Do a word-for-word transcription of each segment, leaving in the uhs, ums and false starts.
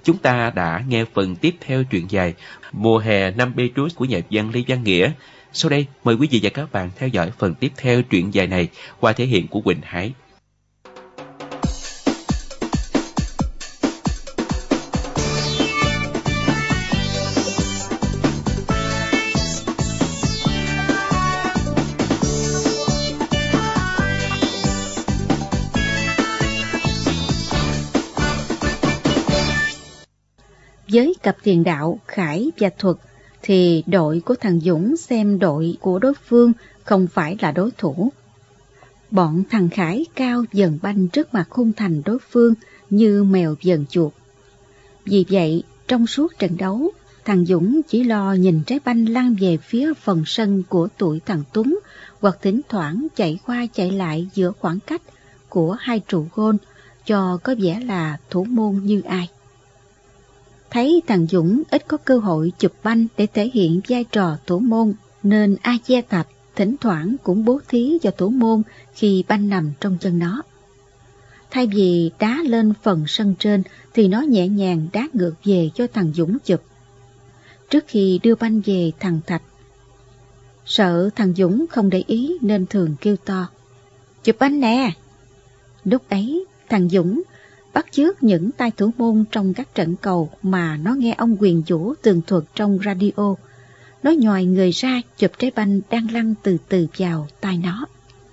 Chúng ta đã nghe phần tiếp theo truyện dài Mùa hè năm Petrus của nhà văn Lê Văn Nghĩa. Sau đây, mời quý vị và các bạn theo dõi phần tiếp theo truyện dài này qua thể hiện của Quỳnh Hải. Với cặp tiền đạo Khải và Thuật thì đội của thằng Dũng xem đội của đối phương không phải là đối thủ. Bọn thằng Khải cao dần banh trước mặt khung thành đối phương như mèo dần chuột. Vì vậy, trong suốt trận đấu, thằng Dũng chỉ lo nhìn trái banh lăn về phía phần sân của tụi thằng Tuấn hoặc thỉnh thoảng chạy qua chạy lại giữa khoảng cách của hai trụ gôn cho có vẻ là thủ môn như ai. Thấy thằng Dũng ít có cơ hội chụp banh để thể hiện vai trò thủ môn, nên A Che Thạch thỉnh thoảng cũng bố thí cho thủ môn khi banh nằm trong chân nó. Thay vì đá lên phần sân trên thì nó nhẹ nhàng đá ngược về cho thằng Dũng chụp. Trước khi đưa banh về thằng Thạch, sợ thằng Dũng không để ý nên thường kêu to: "Chụp banh nè!" Lúc ấy, thằng Dũng bắt chước những tay thủ môn trong các trận cầu mà nó nghe ông Quyền Vũ tường thuật trong radio. Nó nhòi người ra chụp trái banh đang lăn từ từ vào tay nó.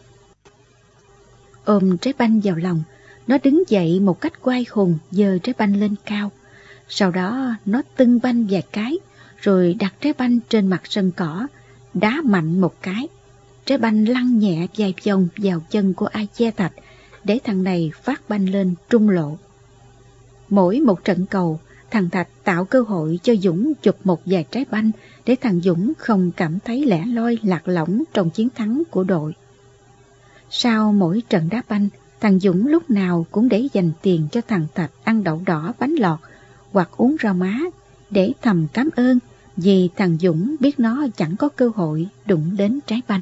Ôm trái banh vào lòng, nó đứng dậy một cách quay hùng, giơ trái banh lên cao. Sau đó nó tưng banh vài cái, rồi đặt trái banh trên mặt sân cỏ, đá mạnh một cái. Trái banh lăn nhẹ vài vòng vào chân của A Che Thạch, để thằng này phát banh lên trung lộ. Mỗi một trận cầu, thằng Thạch tạo cơ hội cho Dũng chụp một vài trái banh để thằng Dũng không cảm thấy lẻ loi lạc lõng trong chiến thắng của đội. Sau mỗi trận đá banh, thằng Dũng lúc nào cũng để dành tiền cho thằng Thạch ăn đậu đỏ bánh lọt hoặc uống rau má để thầm cảm ơn vì thằng Dũng biết nó chẳng có cơ hội đụng đến trái banh.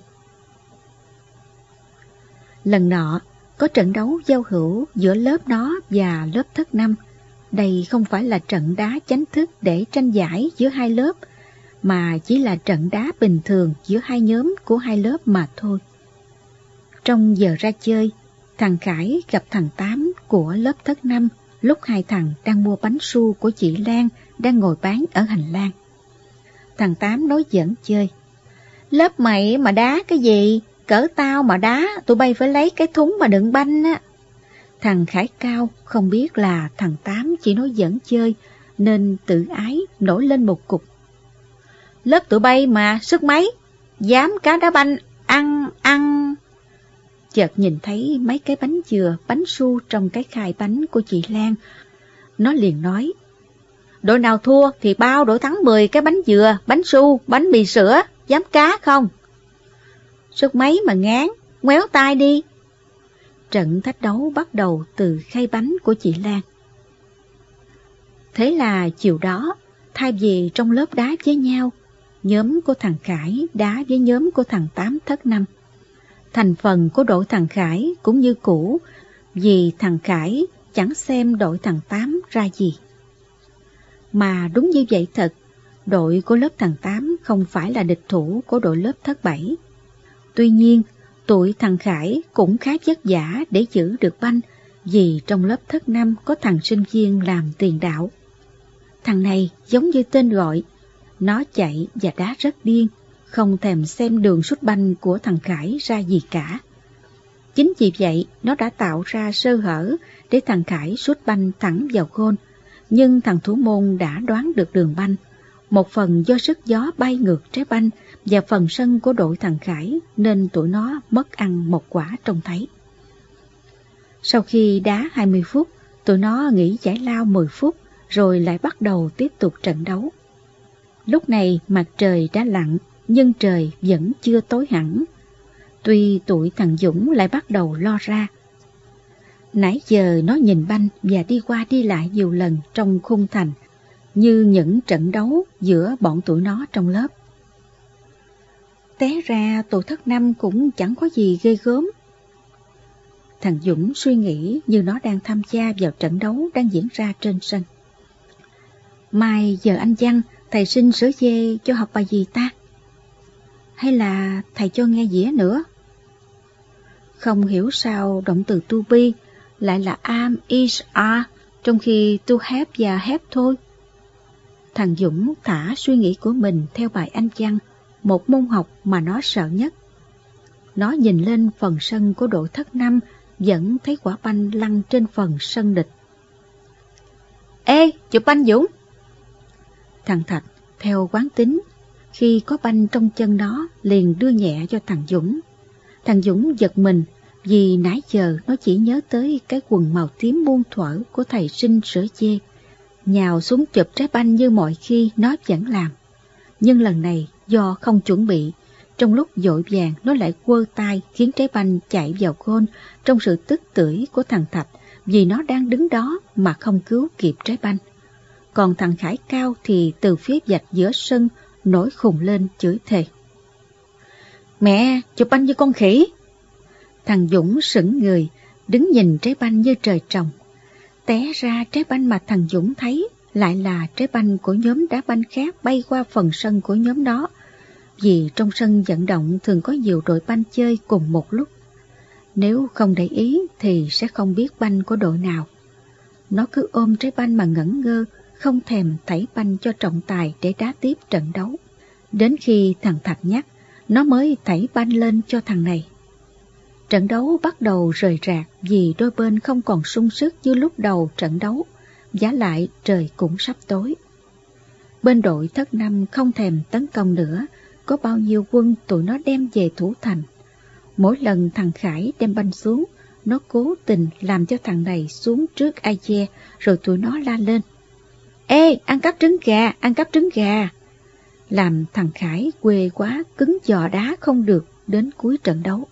Lần nọ, có trận đấu giao hữu giữa lớp nó và lớp thất năm. Đây không phải là trận đá chính thức để tranh giải giữa hai lớp, mà chỉ là trận đá bình thường giữa hai nhóm của hai lớp mà thôi. Trong giờ ra chơi, thằng Khải gặp thằng Tám của lớp thất năm lúc hai thằng đang mua bánh su của chị Lan đang ngồi bán ở hành lang. Thằng Tám nói giỡn chơi: "Lớp mày mà đá cái gì? Cỡ tao mà đá, tụi bay phải lấy cái thúng mà đựng banh á." Thằng Khải cao không biết là thằng Tám chỉ nói giỡn chơi, nên tự ái nổi lên một cục: "Lớp tụi bay mà sức mấy, dám cá đá banh ăn ăn." Chợt nhìn thấy mấy cái bánh dừa, bánh su trong cái khay bánh của chị Lan, nó liền nói: "Đội nào thua thì bao đội thắng mười cái bánh dừa, bánh su, bánh mì sữa, dám cá không?" "Sức mấy mà ngán, ngoéo tay đi." Trận thách đấu bắt đầu từ khay bánh của chị Lan. Thế là chiều đó, thay vì trong lớp đá với nhau, nhóm của thằng Khải đá với nhóm của thằng Tám thất năm. Thành phần của đội thằng Khải cũng như cũ, vì thằng Khải chẳng xem đội thằng Tám ra gì. Mà đúng như vậy thật, đội của lớp thằng Tám không phải là địch thủ của đội lớp thất bảy. Tuy nhiên, tụi thằng Khải cũng khá vất vả để giữ được banh, vì trong lớp thất năm có thằng sinh viên làm tiền đạo. Thằng này giống như tên gọi, nó chạy và đá rất điên, không thèm xem đường sút banh của thằng Khải ra gì cả. Chính vì vậy, nó đã tạo ra sơ hở để thằng Khải sút banh thẳng vào gôn, nhưng thằng thủ môn đã đoán được đường banh, một phần do sức gió bay ngược trái banh và phần sân của đội thằng Khải, nên tụi nó mất ăn một quả trông thấy. Sau khi đá hai mươi phút, tụi nó nghỉ giải lao mười phút, rồi lại bắt đầu tiếp tục trận đấu. Lúc này mặt trời đã lặn, nhưng trời vẫn chưa tối hẳn. Tuy tụi thằng Dũng lại bắt đầu lo ra. Nãy giờ nó nhìn banh và đi qua đi lại nhiều lần trong khung thành, như những trận đấu giữa bọn tụi nó trong lớp. Té ra tụi thất năm cũng chẳng có gì ghê gớm. Thằng Dũng suy nghĩ như nó đang tham gia vào trận đấu đang diễn ra trên sân. Mai giờ anh Văn, thầy xin sửa dê cho học bài gì ta? Hay là thầy cho nghe dĩa nữa? Không hiểu sao động từ to be lại là am, is, are, trong khi to have và have thôi. Thằng Dũng thả suy nghĩ của mình theo bài Anh văn, một môn học mà nó sợ nhất. Nó nhìn lên phần sân của đội thất năm, vẫn thấy quả banh lăn trên phần sân địch. Ê, chụp banh Dũng! Thằng Thạch, theo quán tính, khi có banh trong chân nó, liền đưa nhẹ cho thằng Dũng. Thằng Dũng giật mình, vì nãy giờ nó chỉ nhớ tới cái quần màu tím muôn thuở của thầy Sinh sửa dê. Nhào xuống chụp trái banh như mọi khi nó vẫn làm. Nhưng lần này do không chuẩn bị, trong lúc vội vàng nó lại quơ tay khiến trái banh chạy vào gôn trong sự tức tưởi của thằng Thạch, vì nó đang đứng đó mà không cứu kịp trái banh. Còn thằng Khải Cao thì từ phía vạch giữa sân nổi khùng lên chửi thề. Mẹ, chụp banh như con khỉ! Thằng Dũng sững người, đứng nhìn trái banh như trời trồng. Té ra trái banh mà thằng Dũng thấy lại là trái banh của nhóm đá banh khác bay qua phần sân của nhóm đó, vì trong sân vận động thường có nhiều đội banh chơi cùng một lúc. Nếu không để ý thì sẽ không biết banh của đội nào. Nó cứ ôm trái banh mà ngẩn ngơ, không thèm thảy banh cho trọng tài để đá tiếp trận đấu. Đến khi thằng Thạch nhắc, nó mới thảy banh lên cho thằng này. Trận đấu bắt đầu rời rạc vì đôi bên không còn sung sức như lúc đầu trận đấu, vả lại trời cũng sắp tối. Bên đội thất năm không thèm tấn công nữa, có bao nhiêu quân tụi nó đem về thủ thành. Mỗi lần thằng Khải đem banh xuống, nó cố tình làm cho thằng này xuống trước ai che, rồi tụi nó la lên. Ê, ăn cắp trứng gà, ăn cắp trứng gà! Làm thằng Khải quê quá, cứng giò đá không được đến cuối trận đấu.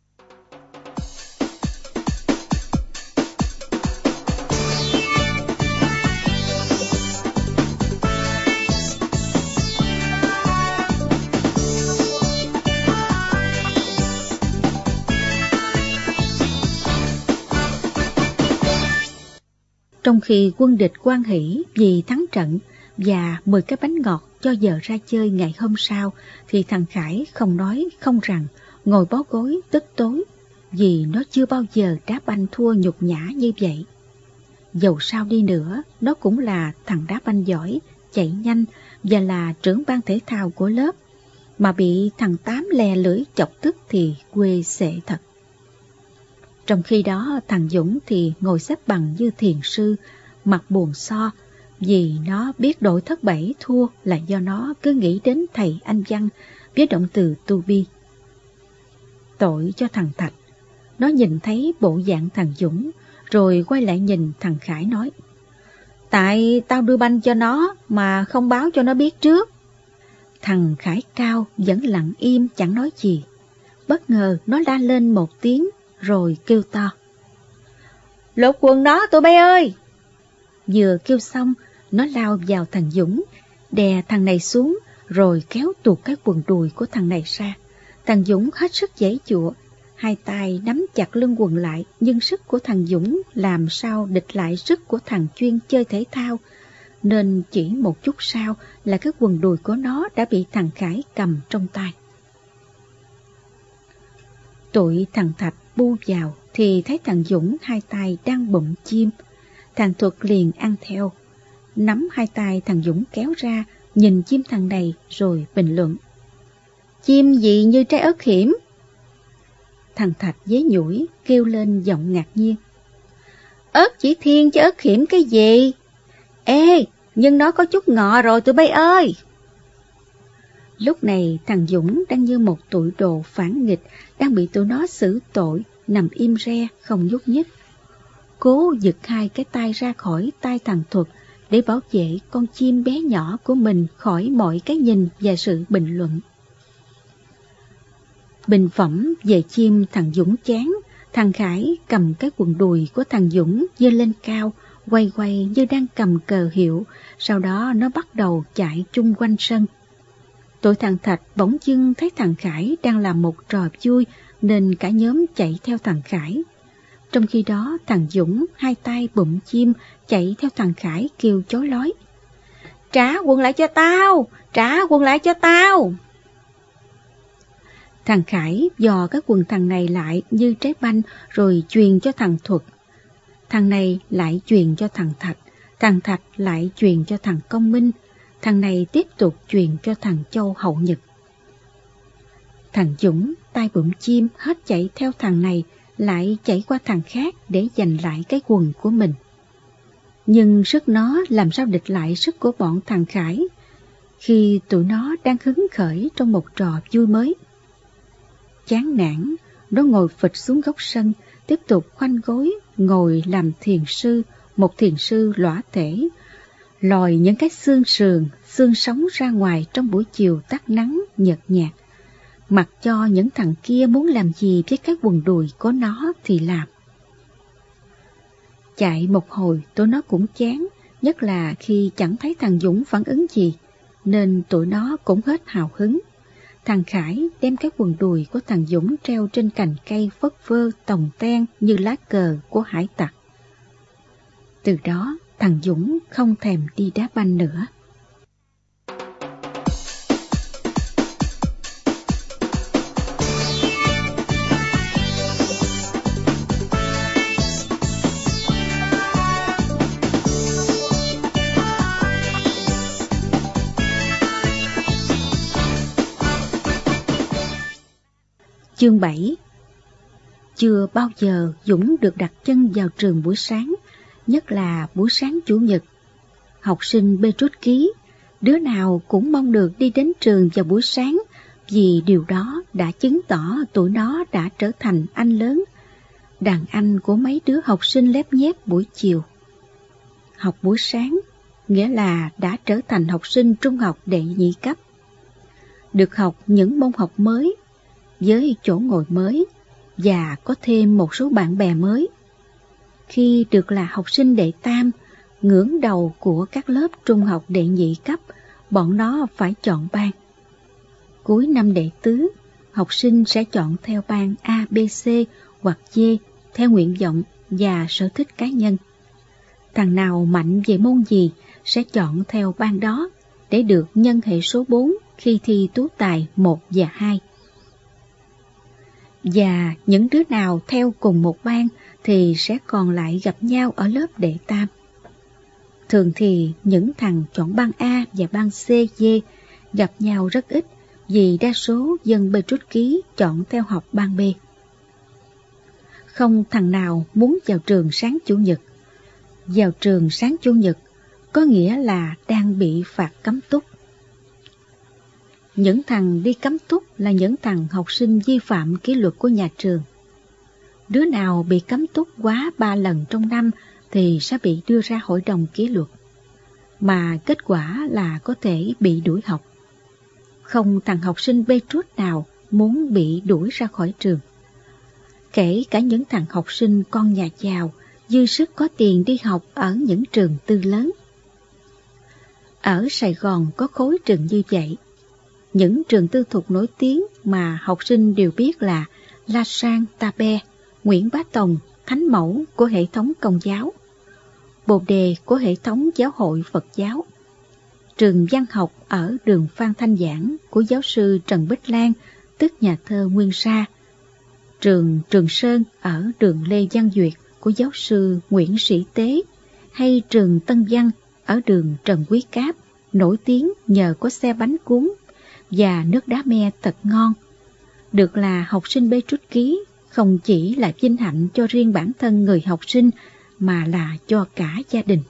Trong khi quân địch hoan hỉ vì thắng trận và mười cái bánh ngọt cho giờ ra chơi ngày hôm sau, thì thằng Khải không nói không rằng, ngồi bó gối tức tối, vì nó chưa bao giờ đá banh thua nhục nhã như vậy. Dầu sao đi nữa, nó cũng là thằng đá banh giỏi, chạy nhanh và là trưởng ban thể thao của lớp, mà bị thằng Tám lè lưỡi chọc tức thì quê xệ thật. Trong khi đó thằng Dũng thì ngồi xếp bằng như thiền sư, mặt buồn so, vì nó biết đội thất bảy thua là do nó cứ nghĩ đến thầy Anh văn với động từ to be. Tội cho thằng Thạch, nó nhìn thấy bộ dạng thằng Dũng, rồi quay lại nhìn thằng Khải nói, tại tao đưa banh cho nó mà không báo cho nó biết trước. Thằng Khải Cao vẫn lặng im chẳng nói gì. Bất ngờ nó la lên một tiếng, rồi kêu to. Lột quần đó tụi bay ơi! Vừa kêu xong, nó lao vào thằng Dũng, đè thằng này xuống, rồi kéo tuột cái quần đùi của thằng này ra. Thằng Dũng hết sức giãy giụa, hai tay nắm chặt lưng quần lại, nhưng sức của thằng Dũng làm sao địch lại sức của thằng chuyên chơi thể thao, nên chỉ một chút sau là cái quần đùi của nó đã bị thằng Khải cầm trong tay. Tụi thằng Thạch bu vào thì thấy thằng Dũng hai tay đang bụm chim. Thằng Thuật liền ăn theo, nắm hai tay thằng Dũng kéo ra, nhìn chim thằng này rồi bình luận. Chim gì như trái ớt hiểm? Thằng Thạch dế nhủi kêu lên giọng ngạc nhiên. Ớt chỉ thiên chứ ớt hiểm cái gì? Ê, nhưng nó có chút ngọ rồi tụi bay ơi! Lúc này thằng Dũng đang như một tụi đồ phản nghịch, đang bị tụi nó xử tội, nằm im re không nhúc nhích. Cố giật hai cái tay ra khỏi tay thằng Thuật để bảo vệ con chim bé nhỏ của mình khỏi mọi cái nhìn và sự bình luận. Bình phẩm về chim thằng Dũng chán, thằng Khải cầm cái quần đùi của thằng Dũng giơ lên cao, quay quay như đang cầm cờ hiệu, sau đó nó bắt đầu chạy chung quanh sân. Tụi thằng Thạch bỗng dưng thấy thằng Khải đang làm một trò vui, nên cả nhóm chạy theo thằng Khải. Trong khi đó thằng Dũng hai tay bụm chim chạy theo thằng Khải kêu chói lói. trả quần lại cho tao, trả quần lại cho tao. Thằng Khải dò cái quần thằng này lại như trái banh rồi truyền cho thằng Thuật. Thằng này lại truyền cho thằng Thạch, thằng Thạch lại truyền cho thằng Công Minh, thằng này tiếp tục truyền cho thằng Châu Hậu Nhật. Thằng Dũng tai bụm chim hết chạy theo thằng này, lại chạy qua thằng khác để giành lại cái quần của mình. Nhưng sức nó làm sao địch lại sức của bọn thằng Khải khi tụi nó đang hứng khởi trong một trò vui mới. Chán nản, nó ngồi phịch xuống góc sân, tiếp tục khoanh gối ngồi làm thiền sư, một thiền sư lõa thể, lòi những cái xương sườn, xương sống ra ngoài trong buổi chiều tắt nắng nhợt nhạt, mặc cho những thằng kia muốn làm gì với cái quần đùi của nó thì làm. Chạy một hồi tụi nó cũng chán, nhất là khi chẳng thấy thằng Dũng phản ứng gì, nên tụi nó cũng hết hào hứng. Thằng Khải đem cái quần đùi của thằng Dũng treo trên cành cây phất phơ tòng ten như lá cờ của hải tặc. Từ đó thằng Dũng không thèm đi đá banh nữa. Chương bảy. Chưa bao giờ Dũng được đặt chân vào trường buổi sáng, nhất là buổi sáng Chủ nhật. Học sinh bê trút ký, đứa nào cũng mong được đi đến trường vào buổi sáng, vì điều đó đã chứng tỏ tụi nó đã trở thành anh lớn, đàn anh của mấy đứa học sinh lép nhép buổi chiều. Học buổi sáng nghĩa là đã trở thành học sinh trung học đệ nhị cấp, được học những môn học mới, với chỗ ngồi mới và có thêm một số bạn bè mới. Khi được là học sinh đệ tam, ngưỡng đầu của các lớp trung học đệ nhị cấp, bọn nó phải chọn ban. Cuối năm đệ tứ, học sinh sẽ chọn theo ban A, B, C hoặc D theo nguyện vọng và sở thích cá nhân. Thằng nào mạnh về môn gì sẽ chọn theo ban đó để được nhân hệ số bốn khi thi tú tài một và hai. Và những đứa nào theo cùng một ban thì sẽ còn lại gặp nhau ở lớp đệ tam. Thường thì những thằng chọn ban A và ban C, D gặp nhau rất ít, vì đa số dân bê trút ký chọn theo học ban B. Không thằng nào muốn vào trường sáng Chủ nhật. Vào trường sáng Chủ nhật có nghĩa là đang bị phạt cấm túc. Những thằng đi cấm túc là những thằng học sinh vi phạm kỷ luật của nhà trường. Đứa nào bị cấm túc quá ba lần trong năm thì sẽ bị đưa ra hội đồng kỷ luật, mà kết quả là có thể bị đuổi học. Không thằng học sinh bê trút nào muốn bị đuổi ra khỏi trường. Kể cả những thằng học sinh con nhà giàu, dư sức có tiền đi học ở những trường tư lớn. Ở Sài Gòn có khối trường như vậy. Những trường tư thục nổi tiếng mà học sinh đều biết là La Sang, Ta Be, Nguyễn Bá Tòng, Thánh Mẫu của hệ thống Công giáo, Bồ Đề của hệ thống Giáo hội Phật giáo, trường văn học ở đường Phan Thanh Giảng của giáo sư Trần Bích Lan, tức nhà thơ Nguyên Sa, trường Trường Sơn ở đường Lê Văn Duyệt của giáo sư Nguyễn Sĩ Tế, hay trường Tân Văn ở đường Trần Quý Cáp, nổi tiếng nhờ có xe bánh cuốn và nước đá me thật ngon. Được là học sinh bê trút ký không chỉ là vinh hạnh cho riêng bản thân người học sinh, mà là cho cả gia đình.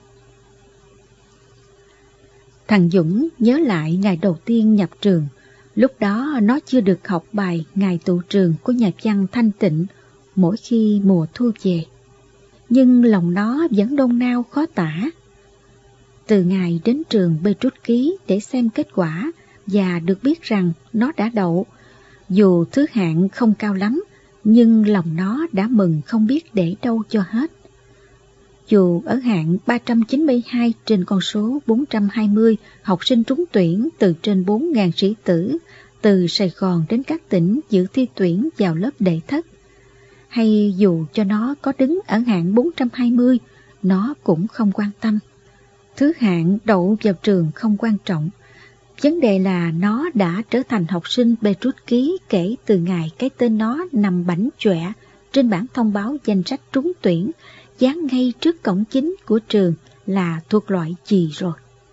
Thằng Dũng nhớ lại ngày đầu tiên nhập trường. Lúc đó nó chưa được học bài ngày tụ trường của nhà văn Thanh Tịnh mỗi khi mùa thu về. Nhưng lòng nó vẫn nôn nao khó tả. Từ ngày đến trường bê trút ký để xem kết quả và được biết rằng nó đã đậu, dù thứ hạng không cao lắm, nhưng lòng nó đã mừng không biết để đâu cho hết. Dù ở hạng ba trăm chín mươi hai trên con số bốn trăm hai mươi học sinh trúng tuyển từ trên bốn nghìn sĩ tử từ Sài Gòn đến các tỉnh dự thi tuyển vào lớp đệ thất, hay dù cho nó có đứng ở hạng bốn trăm hai mươi, nó cũng không quan tâm. Thứ hạng đậu vào trường không quan trọng. Vấn đề là nó đã trở thành học sinh Petrus Ký kể từ ngày cái tên nó nằm bảnh chọe trên bảng thông báo danh sách trúng tuyển, dán ngay trước cổng chính của trường là thuộc loại chì rồi.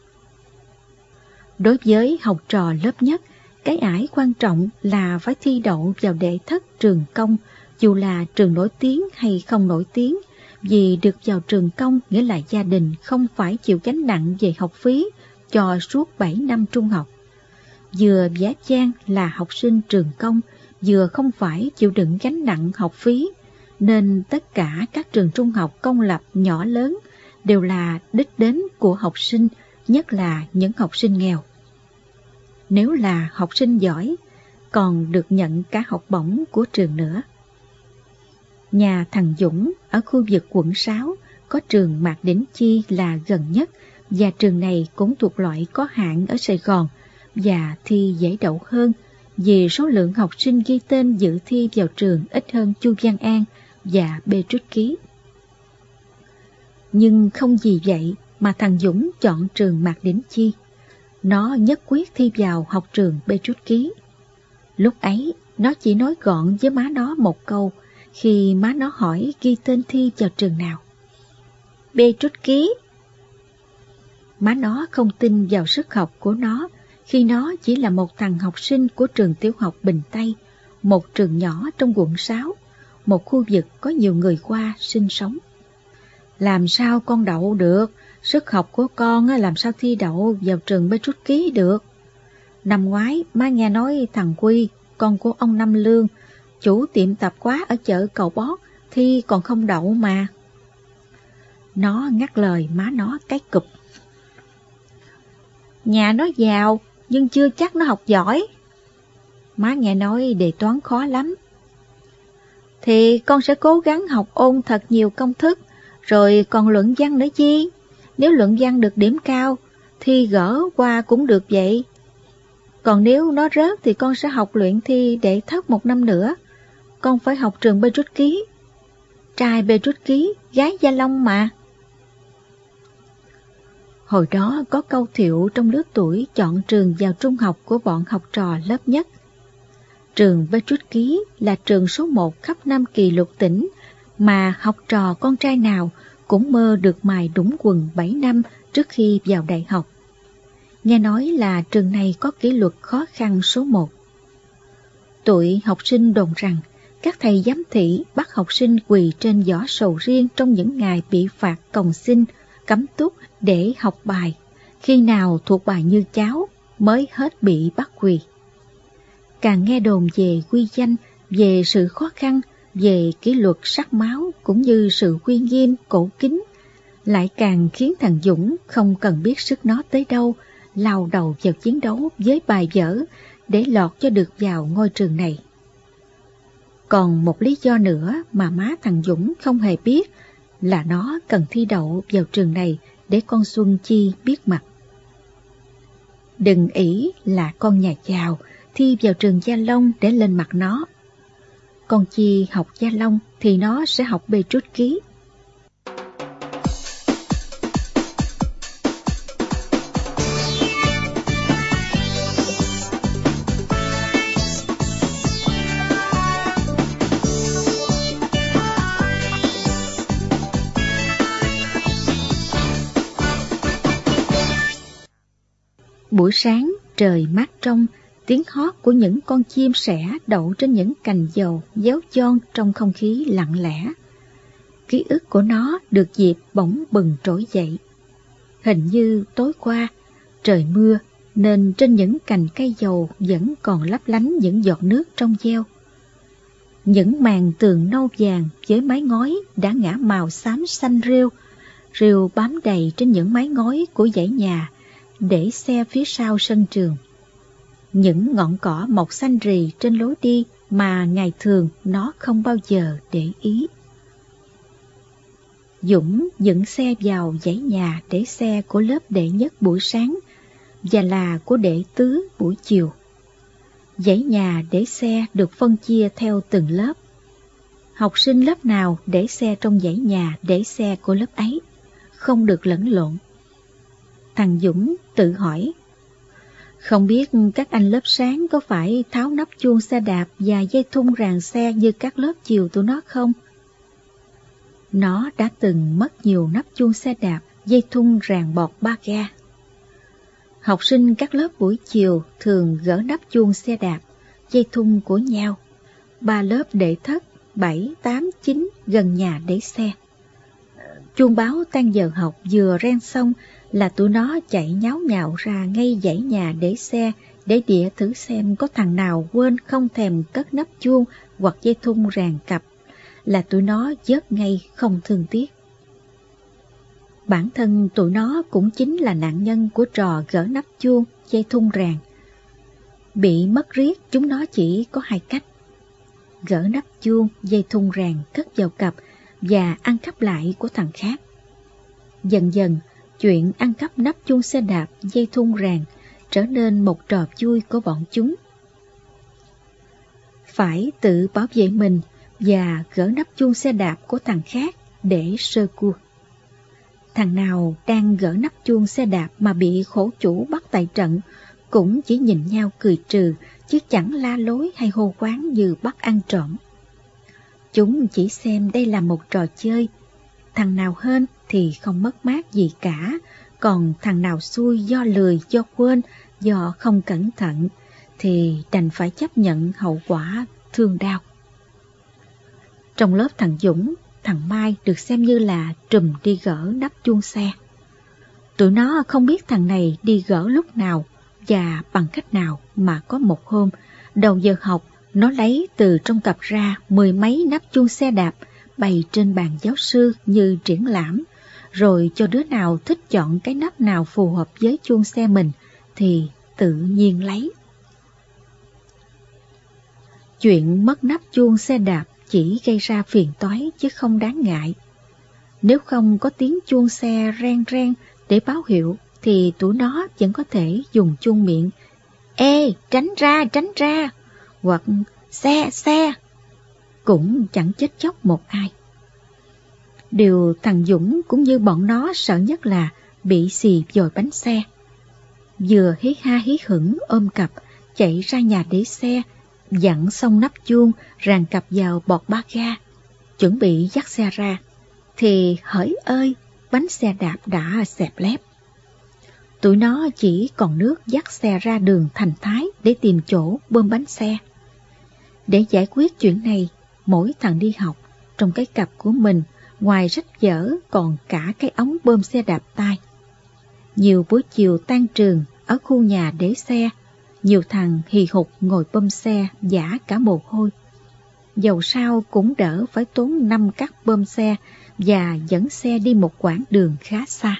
Đối với học trò lớp nhất, cái ải quan trọng là phải thi đậu vào đệ thất trường công, dù là trường nổi tiếng hay không nổi tiếng, vì được vào trường công nghĩa là gia đình không phải chịu gánh nặng về học phí cho suốt bảy năm trung học. Vừa giả trang là học sinh trường công, vừa không phải chịu đựng gánh nặng học phí, nên tất cả các trường trung học công lập nhỏ lớn đều là đích đến của học sinh, nhất là những học sinh nghèo. Nếu là học sinh giỏi, còn được nhận cả học bổng của trường nữa. Nhà thằng Dũng ở khu vực quận sáu có trường Mạc Đỉnh Chi là gần nhất, và trường này cũng thuộc loại có hạng ở Sài Gòn và thi dễ đậu hơn vì số lượng học sinh ghi tên dự thi vào trường ít hơn Chu Văn An và Petrus Ký. Nhưng không vì vậy mà thằng Dũng chọn trường Mạc Đỉnh Chi. Nó nhất quyết thi vào học trường Petrus Ký. Lúc ấy, nó chỉ nói gọn với má nó một câu khi má nó hỏi ghi tên thi vào trường nào. Petrus Ký. Má nó không tin vào sức học của nó khi nó chỉ là một thằng học sinh của trường tiểu học Bình Tây, một trường nhỏ trong quận sáu, một khu vực có nhiều người qua sinh sống. Làm sao con đậu được? Sức học của con làm sao thi đậu vào trường Petrus Ký được? Năm ngoái, má nghe nói thằng Quy, con của ông Năm Lương, chủ tiệm tạp hóa ở chợ Cầu Bót, thi còn không đậu mà. Nó ngắt lời má nó cái cụp. Nhà nó giàu, nhưng chưa chắc nó học giỏi. Má nghe nói đề toán khó lắm. Thì con sẽ cố gắng học ôn thật nhiều công thức, rồi còn luận văn nữa chi. Nếu luận văn được điểm cao, thi gỡ qua cũng được vậy. Còn nếu nó rớt thì con sẽ học luyện thi đệ thất một năm nữa. Con phải học trường Petrus Ký. Trai Petrus Ký, gái Gia Long mà. Hồi đó có câu thiệu trong lứa tuổi chọn trường vào trung học của bọn học trò lớp nhất. Trường Petrus Ký là trường số một khắp Nam Kỳ lục tỉnh, mà học trò con trai nào cũng mơ được mài đũng quần bảy năm trước khi vào đại học. Nghe nói là trường này có kỷ luật khó khăn số một. Tụi học sinh đồn rằng các thầy giám thị bắt học sinh quỳ trên giỏ sầu riêng trong những ngày bị phạt còng xin, cấm túc để học bài, khi nào thuộc bài như cháo mới hết bị bắt quỳ. Càng nghe đồn về quy danh, về sự khó khăn, về kỷ luật sắc máu cũng như sự uy nghiêm cổ kính, lại càng khiến thằng Dũng không cần biết sức nó tới đâu, lao đầu vào chiến đấu với bài vở để lọt cho được vào ngôi trường này. Còn một lý do nữa mà má thằng Dũng không hề biết là nó cần thi đậu vào trường này để con Xuân Chi biết mặt. Đừng ỷ là con nhà giàu thi vào trường Gia Long để lên mặt nó. Con Chi học Gia Long thì nó sẽ học Petrus Ký. Buổi sáng trời mát trong, tiếng hót của những con chim sẻ đậu trên những cành dầu déo chon trong không khí lặng lẽ. Ký ức của nó được dịp bỗng bừng trỗi dậy. Hình như tối qua trời mưa nên trên những cành cây dầu vẫn còn lấp lánh những giọt nước trong veo. Những màn tường nâu vàng với mái ngói đã ngả màu xám xanh rêu, rêu bám đầy trên những mái ngói của dãy nhà để xe phía sau sân trường. Những ngọn cỏ mọc xanh rì trên lối đi mà ngày thường nó không bao giờ để ý. Dũng dựng xe vào dãy nhà để xe của lớp đệ nhất buổi sáng và là của đệ tứ buổi chiều. Dãy nhà để xe được phân chia theo từng lớp. Học sinh lớp nào để xe trong dãy nhà để xe của lớp ấy, không được lẫn lộn. Thằng Dũng tự hỏi, không biết các anh lớp sáng có phải tháo nắp chuông xe đạp và dây thun ràng xe như các lớp chiều tụi nó không? Nó đã từng mất nhiều nắp chuông xe đạp, dây thun ràng bọt ba ga. Học sinh các lớp buổi chiều thường gỡ nắp chuông xe đạp, dây thun của nhau. Ba lớp đệ thất, bảy, tám, chín gần nhà để xe. Chuông báo tan giờ học vừa reng xong là tụi nó chạy nháo nhào ra ngay dãy nhà để xe để đĩa thử xem có thằng nào quên không thèm cất nắp chuông hoặc dây thun ràng cặp, là tụi nó vớt ngay không thương tiếc. Bản thân tụi nó cũng chính là nạn nhân của trò gỡ nắp chuông, dây thun ràng. Bị mất riết chúng nó chỉ có hai cách: gỡ nắp chuông, dây thun ràng cất vào cặp và ăn cắp lại của thằng khác. Dần dần, chuyện ăn cắp nắp chuông xe đạp, dây thun ràng trở nên một trò vui của bọn chúng. Phải tự bảo vệ mình và gỡ nắp chuông xe đạp của thằng khác để sơ cua. Thằng nào đang gỡ nắp chuông xe đạp mà bị khổ chủ bắt tại trận cũng chỉ nhìn nhau cười trừ, chứ chẳng la lối hay hô quán như bắt ăn trộm. Chúng chỉ xem đây là một trò chơi. Thằng nào hên thì không mất mát gì cả, còn thằng nào xui do lười, do quên, do không cẩn thận thì đành phải chấp nhận hậu quả thương đau. Trong lớp thằng Dũng, thằng Mai được xem như là trùm đi gỡ nắp chuông xe. Tụi nó không biết thằng này đi gỡ lúc nào và bằng cách nào mà có một hôm, đầu giờ học, nó lấy từ trong cặp ra mười mấy nắp chuông xe đạp bày trên bàn giáo sư như triển lãm, rồi cho đứa nào thích chọn cái nắp nào phù hợp với chuông xe mình thì tự nhiên lấy. Chuyện mất nắp chuông xe đạp chỉ gây ra phiền toái chứ không đáng ngại. Nếu không có tiếng chuông xe reng reng để báo hiệu thì tụi nó vẫn có thể dùng chuông miệng "Ê, tránh ra, tránh ra!" hoặc "Xe, xe!" cũng chẳng chết chóc một ai. Điều thằng Dũng cũng như bọn nó sợ nhất là bị xì dồi bánh xe. Vừa hí ha hí hửng ôm cặp chạy ra nhà để xe, dặn xong nắp chuông, ràng cặp vào bọt ba ga, chuẩn bị dắt xe ra, thì hỡi ơi, bánh xe đạp đã xẹp lép. Tụi nó chỉ còn nước dắt xe ra đường Thành Thái để tìm chỗ bơm bánh xe. Để giải quyết chuyện này, mỗi thằng đi học, trong cái cặp của mình, ngoài sách vở còn cả cái ống bơm xe đạp tay. Nhiều buổi chiều tan trường ở khu nhà để xe, nhiều thằng hì hục ngồi bơm xe giả cả mồ hôi. Dầu sao cũng đỡ phải tốn năm cắt bơm xe và dẫn xe đi một quãng đường khá xa.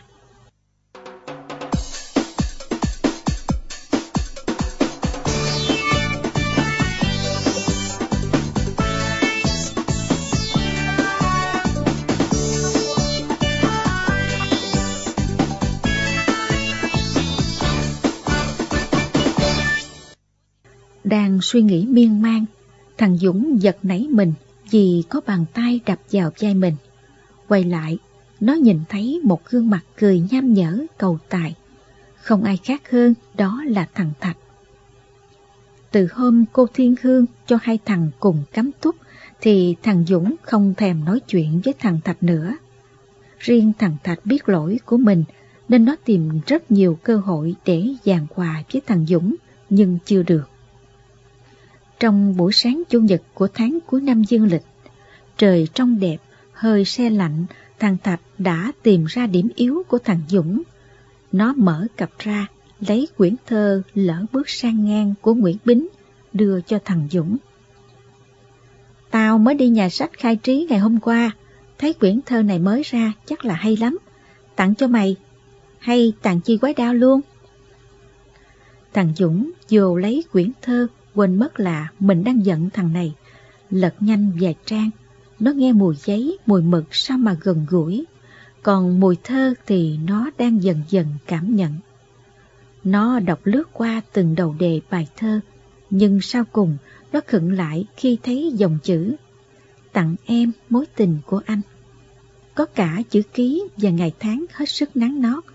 Đang suy nghĩ miên man, thằng Dũng giật nảy mình vì có bàn tay đập vào vai mình. Quay lại, nó nhìn thấy một gương mặt cười nham nhở cầu tài. Không ai khác hơn, đó là thằng Thạch. Từ hôm cô Thiên Hương cho hai thằng cùng cắm túc, thì thằng Dũng không thèm nói chuyện với thằng Thạch nữa. Riêng thằng Thạch biết lỗi của mình, nên nó tìm rất nhiều cơ hội để giằng hòa với thằng Dũng, nhưng chưa được. Trong buổi sáng Chủ nhật của tháng cuối năm dương lịch, trời trong đẹp, hơi se lạnh, thằng Thạch đã tìm ra điểm yếu của thằng Dũng. Nó mở cặp ra, lấy quyển thơ Lỡ bước sang ngang của Nguyễn Bính, đưa cho thằng Dũng. Tao mới đi nhà sách Khai Trí ngày hôm qua, thấy quyển thơ này mới ra chắc là hay lắm. Tặng cho mày, hay tặng chi quái đao luôn? Thằng Dũng vô lấy quyển thơ, quên mất là mình đang giận thằng này, lật nhanh vài trang. Nó nghe mùi giấy, mùi mực sao mà gần gũi, còn mùi thơ thì nó đang dần dần cảm nhận. Nó đọc lướt qua từng đầu đề bài thơ, nhưng sau cùng nó khựng lại khi thấy dòng chữ "Tặng em mối tình của anh". Có cả chữ ký và ngày tháng hết sức nắn nót.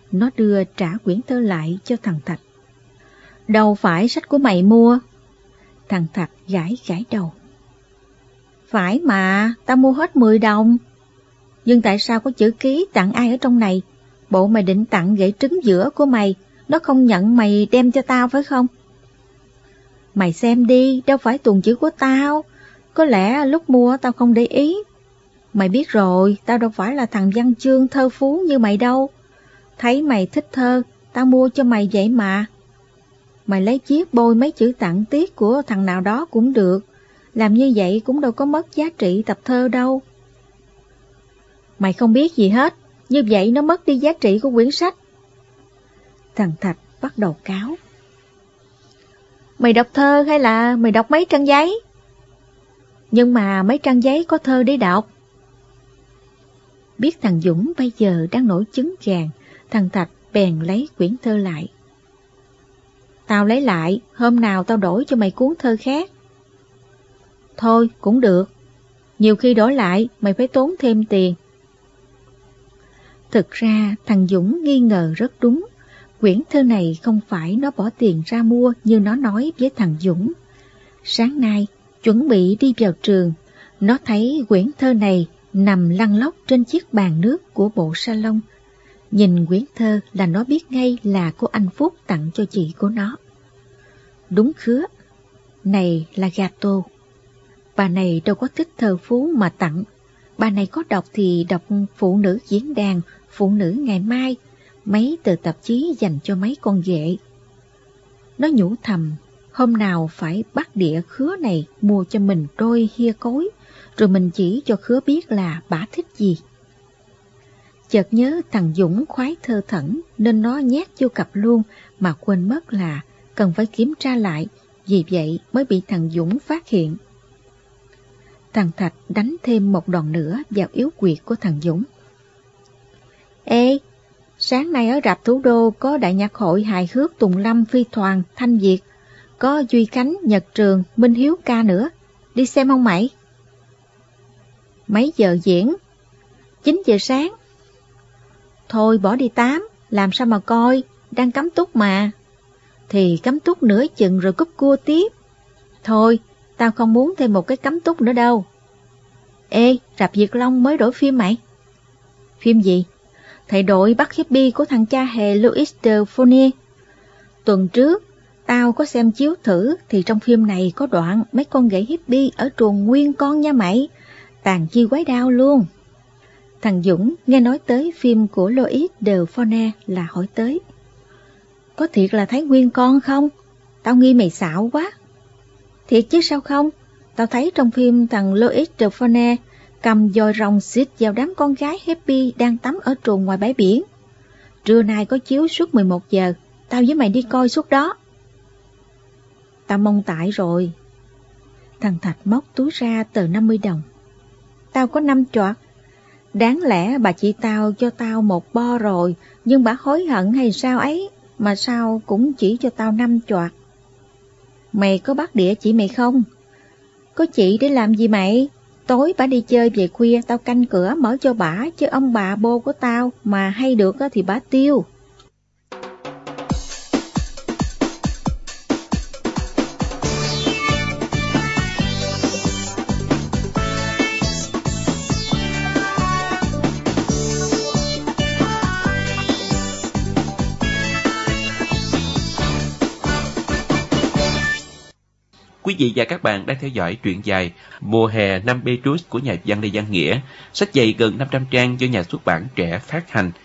nó đưa trả quyển thơ lại cho thằng Thạch. Đâu phải sách của mày mua. Thằng Thạch gãi gãi đầu. Phải mà, tao mua hết mười đồng. Nhưng tại sao có chữ ký tặng ai ở trong này? Bộ mày định tặng gậy trứng giữa của mày, nó không nhận mày đem cho tao phải không? Mày xem đi, đâu phải tuồng chữ của tao. Có lẽ lúc mua tao không để ý. Mày biết rồi, tao đâu phải là thằng văn chương thơ phú như mày đâu. Thấy mày thích thơ, tao mua cho mày vậy mà. Mày lấy chiếc bôi mấy chữ tặng tiếc của thằng nào đó cũng được. Làm như vậy cũng đâu có mất giá trị tập thơ đâu. Mày không biết gì hết, như vậy nó mất đi giá trị của quyển sách. Thằng Thạch bắt đầu cáo. Mày đọc thơ hay là mày đọc mấy trang giấy? Nhưng mà mấy trang giấy có thơ để đọc. Biết thằng Dũng bây giờ đang nổi trứng gàn, thằng Thạch bèn lấy quyển thơ lại. Tao lấy lại, hôm nào tao đổi cho mày cuốn thơ khác. Thôi, cũng được. Nhiều khi đổi lại, mày phải tốn thêm tiền. Thực ra, thằng Dũng nghi ngờ rất đúng. Quyển thơ này không phải nó bỏ tiền ra mua như nó nói với thằng Dũng. Sáng nay, chuẩn bị đi vào trường, nó thấy quyển thơ này nằm lăn lóc trên chiếc bàn nước của bộ salon. Nhìn quyển thơ là nó biết ngay là của anh Phúc tặng cho chị của nó. Đúng khứa, này là gato. Bà này đâu có thích thơ phú mà tặng. Bà này có đọc thì đọc Phụ Nữ Diễn Đàn, Phụ Nữ Ngày Mai, mấy tờ tạp chí dành cho mấy con ghệ. Nó nhủ thầm, hôm nào phải bắt đĩa khứa này mua cho mình đôi hia cối, rồi mình chỉ cho khứa biết là bả thích gì. Chợt nhớ thằng Dũng khoái thơ thẩn nên nó nhét vô cặp luôn mà quên mất là cần phải kiểm tra lại, vì vậy mới bị thằng Dũng phát hiện. Thằng Thạch đánh thêm một đòn nữa vào yếu quyệt của thằng Dũng. Ê, sáng nay ở rạp Thủ Đô có đại nhạc hội hài hước Tùng Lâm, Phi Thoàn, Thanh Việt, có Duy Khánh, Nhật Trường, Minh Hiếu ca nữa. Đi xem không mày? Mấy giờ diễn? chín giờ sáng. Thôi bỏ đi tám, làm sao mà coi, đang cắm túc mà. Thì cắm túc nửa chừng rồi cúp cua tiếp. Thôi, tao không muốn thêm một cái cắm túc nữa đâu. Ê, rạp Việt Long mới đổi phim mày. Phim gì? Thầy đội bắt hippie của thằng cha hề Louis de Funès. Tuần trước, tao có xem chiếu thử thì trong phim này có đoạn mấy con gậy hippie ở truồng nguyên con nha mày. Tàn chi quái đao luôn. Thằng Dũng nghe nói tới phim của Louis de Funès là hỏi tới. Có thiệt là thấy nguyên con không? Tao nghi mày xạo quá. Thiệt chứ sao không? Tao thấy trong phim thằng Louis de Funès cầm dòi rồng xịt vào đám con gái hippie đang tắm ở truồng ngoài bãi biển. Trưa nay có chiếu suốt mười một giờ, tao với mày đi coi suốt đó. Tao mong tại rồi. Thằng Thạch móc túi ra tờ năm mươi đồng. Tao có năm choạc. Đáng lẽ bà chị tao cho tao một bo rồi, nhưng bà hối hận hay sao ấy, mà sao cũng chỉ cho tao năm choạc. Mày có bắt đĩa chị mày không? Có chị để làm gì mày? Tối bà đi chơi về khuya, tao canh cửa mở cho bả, chứ ông bà bô của tao mà hay được thì bả tiêu. Quý vị và các bạn đang theo dõi truyện dài Mùa hè năm Petrus của nhà văn Lê Văn Nghĩa, sách dày gần năm trăm trang do nhà xuất bản Trẻ phát hành.